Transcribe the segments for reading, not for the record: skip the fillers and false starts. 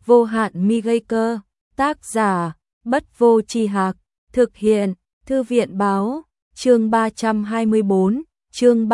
vô hạn mi gây cơ, tác giả, Bất Vô Tri Hạc, thực hiện, Thư viện báo, chương 324, chương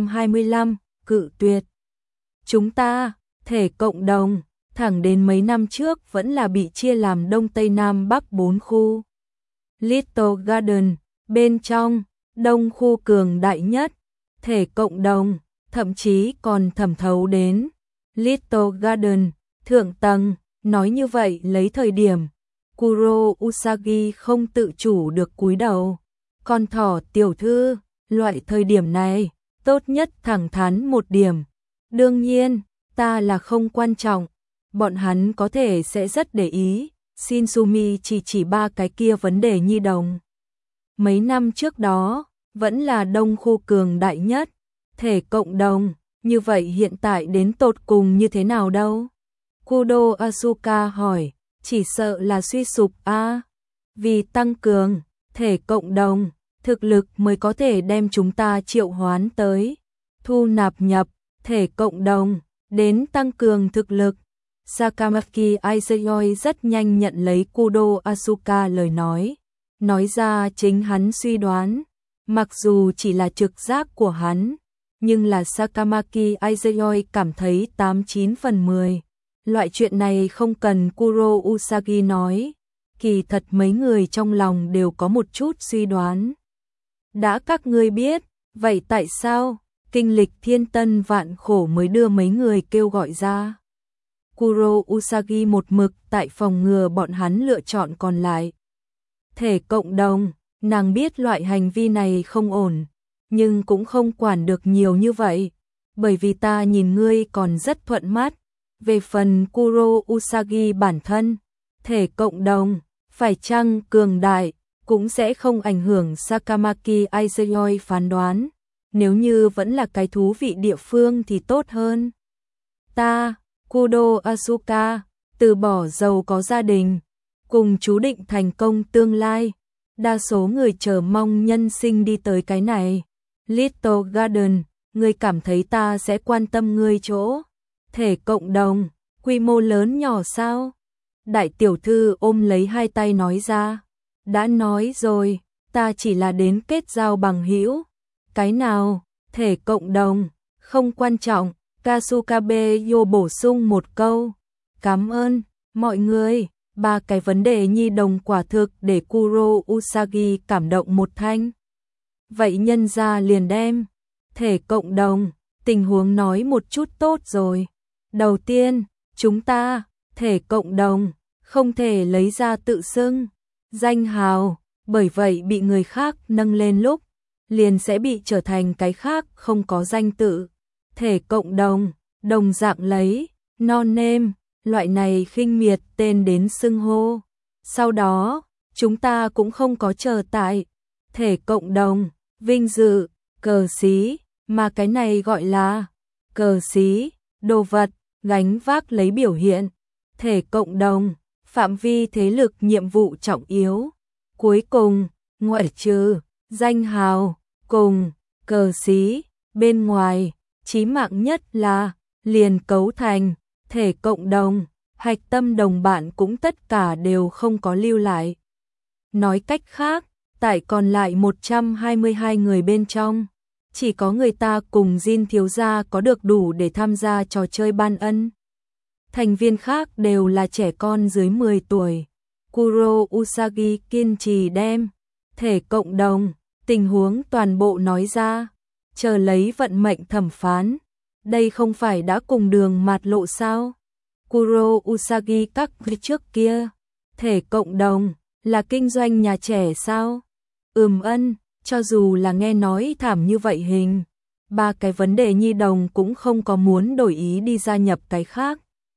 325, cự tuyệt. Chúng ta, thể cộng đồng, thẳng đến mấy năm trước vẫn là bị chia làm Đông Tây Nam Bắc 4 khu. Little Garden, bên trong, Đông khu cường đại nhất, thể cộng đồng, thậm chí còn thẩm thấu đến Little Garden, thượng tầng, nói như vậy lấy thời điểm, Kuro Usagi không tự chủ được cúi đầu. Con thỏ tiểu thư, loại thời điểm này, tốt nhất thẳng thắn một điểm. Đương nhiên, ta là không quan trọng, bọn hắn có thể sẽ rất để ý. Shinzumi chỉ 3 cái kia vấn đề nhi đồng. Mấy năm trước đó, vẫn là Đông khu cường đại nhất, thể cộng đồng, như vậy hiện tại đến tột cùng như thế nào đâu? Kudo Asuka hỏi, chỉ sợ là suy sụp a. Vì tăng cường thể cộng đồng, thực lực mới có thể đem chúng ta triệu hoán tới, thu nạp nhập thể cộng đồng, đến tăng cường thực lực. Sakamaki Aizuyoi rất nhanh nhận lấy Kudo Asuka lời nói ra chính hắn suy đoán, mặc dù chỉ là trực giác của hắn, nhưng là Sakamaki Aizuyoi cảm thấy 89 phần 10. Loại chuyện này không cần Kuro Usagi nói, kỳ thật mấy người trong lòng đều có một chút suy đoán. Đã các ngươi biết, vậy tại sao kinh lịch thiên tân vạn khổ mới đưa mấy người kêu gọi ra? Kuro Usagi một mực tại phòng ngừa bọn hắn lựa chọn còn lại. Thể cộng đồng, nàng biết loại hành vi này không ổn, nhưng cũng không quản được nhiều như vậy, bởi vì ta nhìn ngươi còn rất thuận mắt. Về phần Kuro Usagi bản thân, thể cộng đồng, phải chăng cường đại, cũng sẽ không ảnh hưởng Sakamaki Aizuyoi phán đoán. Nếu như vẫn là cái thú vị địa phương thì tốt hơn. Ta, Kudo Asuka, từ bỏ giàu có gia đình, cùng chú định thành công tương lai. Đa số người chờ mong nhân sinh đi tới cái này. Little Garden, ngươi cảm thấy ta sẽ quan tâm ngươi chỗ? Thể cộng đồng, quy mô lớn nhỏ sao? Đại tiểu thư ôm lấy hai tay nói ra. Đã nói rồi, ta chỉ là đến kết giao bằng hữu. Cái nào, thể cộng đồng, không quan trọng. Kasukabe Yo bổ sung một câu. Cảm ơn, mọi người. 3 cái vấn đề nhi đồng quả thực để Kuro Usagi cảm động một thanh. Vậy nhân ra liền đem thể cộng đồng, tình huống nói một chút tốt rồi. Đầu tiên, chúng ta, thể cộng đồng, không thể lấy ra tự xưng danh hào, bởi vậy bị người khác nâng lên lúc, liền sẽ bị trở thành cái khác không có danh tự. Thể cộng đồng, đồng dạng lấy, non name, loại này khinh miệt tên đến xưng hô. Sau đó, chúng ta cũng không có chờ tại thể cộng đồng, vinh dự, cờ xí, mà cái này gọi là cờ xí, đồ vật, gánh vác lấy biểu hiện. Thể cộng đồng, phạm vi thế lực nhiệm vụ trọng yếu. Cuối cùng, ngoại trừ, danh hào, cùng, cờ xí, bên ngoài, chí mạng nhất là, liền cấu thành, thể cộng đồng, hạch tâm đồng bạn cũng tất cả đều không có lưu lại. Nói cách khác, tại còn lại 122 người bên trong, chỉ có người ta cùng Jin thiếu gia có được đủ để tham gia trò chơi ban ân. Thành viên khác đều là trẻ con dưới 10 tuổi. Kuro Usagi kiên trì đem thể cộng đồng, tình huống toàn bộ nói ra, chờ lấy vận mệnh thẩm phán. Đây không phải đã cùng đường mạt lộ sao? Kuro Usagi các trước kia, thể cộng đồng, là kinh doanh nhà trẻ sao? Ân, cho dù là nghe nói thảm như vậy hình. 3 cái vấn đề nhi đồng cũng không có muốn đổi ý đi gia nhập cái khác.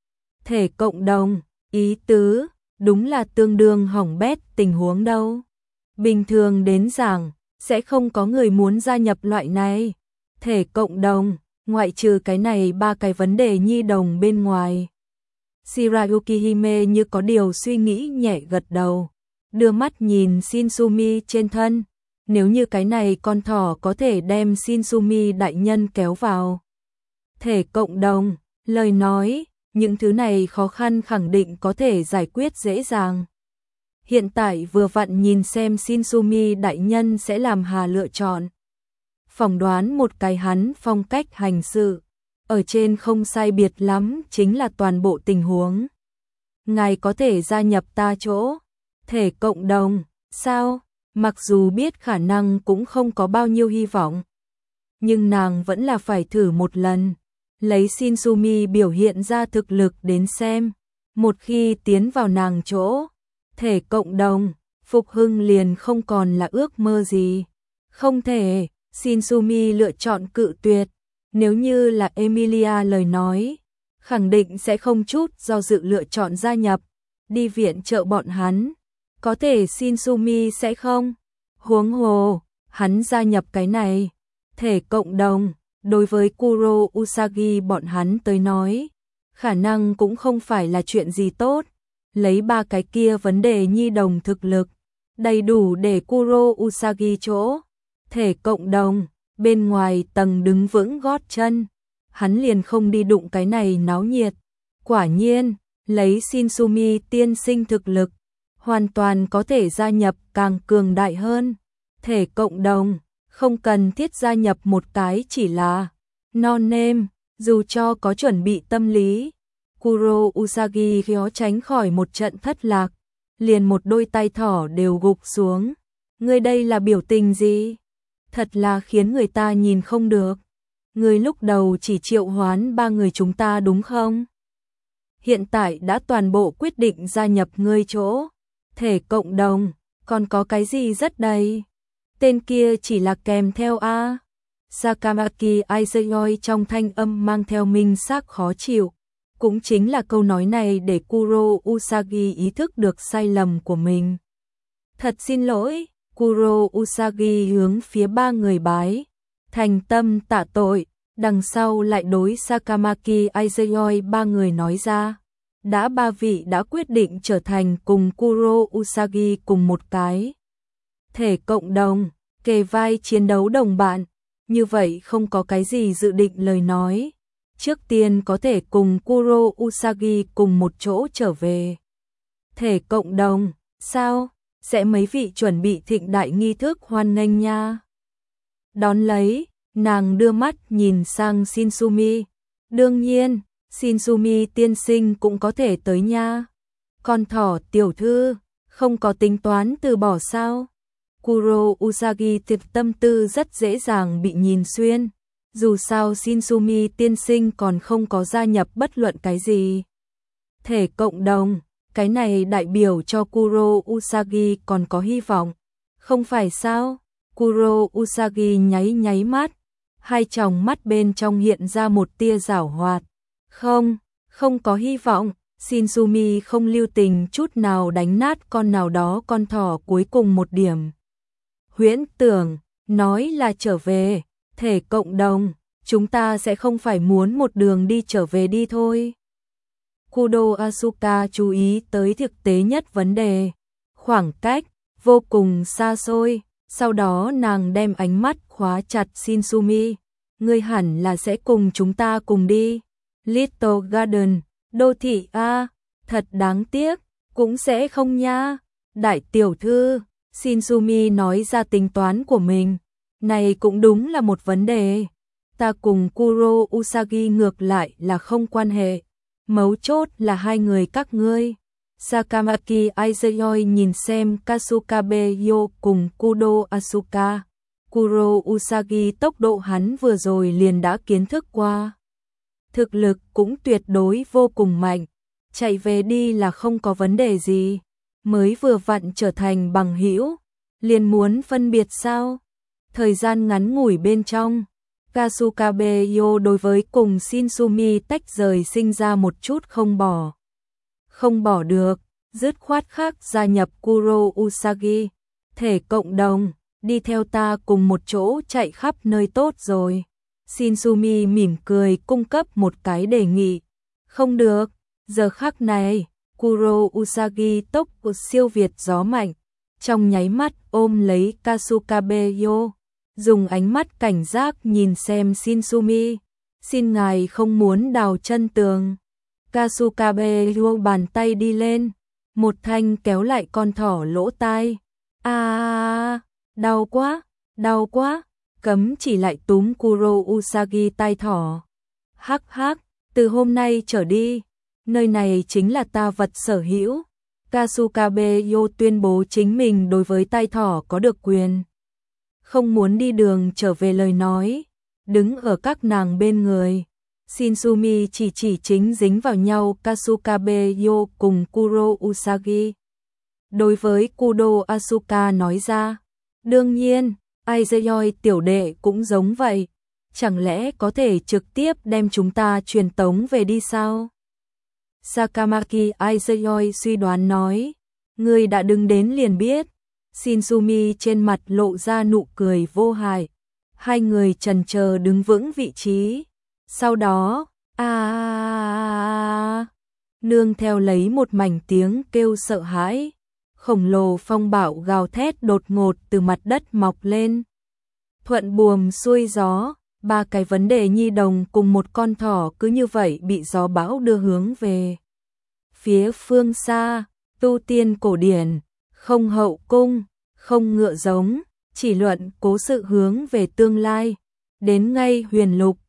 Thể cộng đồng, ý tứ, đúng là tương đương hỏng bét tình huống đâu. Bình thường đến giảng, sẽ không có người muốn gia nhập loại này. Thể cộng đồng, ngoại trừ cái này 3 cái vấn đề nhi đồng bên ngoài. Shirayuki Hime như có điều suy nghĩ nhẹ gật đầu, đưa mắt nhìn Shinzumi trên thân. Nếu như cái này con thỏ có thể đem Shinzumi đại nhân kéo vào thể cộng đồng, lời nói, những thứ này khó khăn khẳng định có thể giải quyết dễ dàng. Hiện tại vừa vặn nhìn xem Shinsumi đại nhân sẽ làm hà lựa chọn. Phỏng đoán một cái hắn phong cách hành sự ở trên không sai biệt lắm chính là toàn bộ tình huống. Ngài có thể gia nhập ta chỗ thể cộng đồng, sao? Mặc dù biết khả năng cũng không có bao nhiêu hy vọng, nhưng nàng vẫn là phải thử một lần, lấy Shinsumi biểu hiện ra thực lực đến xem. Một khi tiến vào nàng chỗ thể cộng đồng, phục hưng liền không còn là ước mơ gì. Không thể, Shinsumi lựa chọn cự tuyệt. Nếu như là Emilia lời nói, khẳng định sẽ không chút do dự lựa chọn gia nhập, đi viện trợ bọn hắn. Có thể Shinsumi sẽ không. Huống hồ, hắn gia nhập cái này thể cộng đồng, đối với Kuro Usagi bọn hắn tới nói, khả năng cũng không phải là chuyện gì tốt. Lấy ba cái kia vấn đề nhi đồng thực lực, đầy đủ để Kuro Usagi chỗ thể cộng đồng, bên ngoài tầng đứng vững gót chân. Hắn liền không đi đụng cái này náo nhiệt. Quả nhiên, lấy Shinsumi tiên sinh thực lực, hoàn toàn có thể gia nhập càng cường đại hơn thể cộng đồng, không cần thiết gia nhập một cái chỉ là non nêm, dù cho có chuẩn bị tâm lý. Kuro Usagi khó tránh khỏi một trận thất lạc, liền một đôi tay thỏ đều gục xuống. Ngươi đây là biểu tình gì? Thật là khiến người ta nhìn không được. Ngươi lúc đầu chỉ triệu hoán 3 người chúng ta đúng không? Hiện tại đã toàn bộ quyết định gia nhập ngươi chỗ thể cộng đồng, còn có cái gì rất đầy? Tên kia chỉ là kèm theo a. Sakamaki Aizuyoi trong thanh âm mang theo minh xác khó chịu. Cũng chính là câu nói này để Kuro Usagi ý thức được sai lầm của mình. Thật xin lỗi, Kuro Usagi hướng phía 3 người bái, thành tâm tạ tội, đằng sau lại đối Sakamaki Aizuyoi 3 người nói ra. Đã 3 vị đã quyết định trở thành cùng Kuro Usagi cùng một cái thể cộng đồng, kề vai chiến đấu đồng bạn, như vậy không có cái gì dự định lời nói. Trước tiên có thể cùng Kuro Usagi cùng một chỗ trở về thể cộng đồng, sao? Sẽ mấy vị chuẩn bị thịnh đại nghi thức hoan nghênh nha. Đón lấy, nàng đưa mắt nhìn sang Shinsumi. Đương nhiên, Shinsumi tiên sinh cũng có thể tới nha. Con thỏ tiểu thư, không có tính toán từ bỏ sao? Kuro Usagi tiệp tâm tư rất dễ dàng bị nhìn xuyên. Dù sao Shinsumi tiên sinh còn không có gia nhập bất luận cái gì thể cộng đồng, cái này đại biểu cho Kuro Usagi còn có hy vọng. Không phải sao? Kuro Usagi nháy nháy mắt, hai tròng mắt bên trong hiện ra một tia giảo hoạt. Không có hy vọng. Shinsumi không lưu tình chút nào đánh nát con nào đó con thỏ cuối cùng một điểm huyễn tưởng, nói là trở về thể cộng đồng, chúng ta sẽ không phải muốn một đường đi trở về đi thôi. Kudo Asuka chú ý tới thực tế nhất vấn đề, khoảng cách vô cùng xa xôi, sau đó nàng đem ánh mắt khóa chặt Shinsumi. Ngươi hẳn là sẽ cùng chúng ta cùng đi. Little Garden, đô thị a, thật đáng tiếc, cũng sẽ không nha. Đại tiểu thư, Shinsumi nói ra tính toán của mình. Này cũng đúng là một vấn đề. Ta cùng Kuro Usagi ngược lại là không quan hệ. Mấu chốt là hai người các ngươi. Sakamaki Aizuyoi nhìn xem Kasukabe Yo cùng Kudo Asuka. Kuro Usagi tốc độ hắn vừa rồi liền đã kiến thức qua. Thực lực cũng tuyệt đối vô cùng mạnh. Chạy về đi là không có vấn đề gì. Mới vừa vặn trở thành bằng hữu, liền muốn phân biệt sao? Thời gian ngắn ngủi bên trong, Kasukabe Yo đối với cùng Shinsumi tách rời sinh ra một chút không bỏ được, dứt khoát khác gia nhập Kuro Usagi, thể cộng đồng, đi theo ta cùng một chỗ chạy khắp nơi tốt rồi. Shinsumi mỉm cười cung cấp một cái đề nghị. Không được, giờ khắc này, Kuro Usagi tốc của siêu việt gió mạnh, trong nháy mắt ôm lấy Kasukabe Yo, dùng ánh mắt cảnh giác nhìn xem Shinsumi. Xin ngài không muốn đào chân tường. Kasukabe giơ bàn tay đi lên, một thanh kéo lại con thỏ lỗ tai. Đau đau quá, cấm chỉ lại túm Kuro Usagi tai thỏ. Hắc hắc, từ hôm nay trở đi, nơi này chính là ta vật sở hữu. Kasukabe Yo tuyên bố chính mình đối với tai thỏ có được quyền. Không muốn đi đường trở về lời nói, đứng ở các nàng bên người. Shinsumi chỉ chính dính vào nhau Kasukabe Yo cùng Kuro Usagi. Đối với Kudo Asuka nói ra, đương nhiên, Aizayoi tiểu đệ cũng giống vậy, chẳng lẽ có thể trực tiếp đem chúng ta truyền tống về đi sao? Sakamaki Aizayoi suy đoán nói, người đã đứng đến liền biết. Shinsumi trên mặt lộ ra nụ cười vô hại. Hai người chần chờ đứng vững vị trí. Sau đó, nương theo lấy một mảnh tiếng kêu sợ hãi. Khổng lồ phong bạo gào thét đột ngột từ mặt đất mọc lên. Thuận buồm xuôi gió, ba cái vấn đề nhi đồng cùng một con thỏ cứ như vậy bị gió bão đưa hướng về phía phương xa. Tu tiên cổ điển, không hậu cung, không ngựa giống, chỉ luận cố sự hướng về tương lai. Đến ngay huyền lục,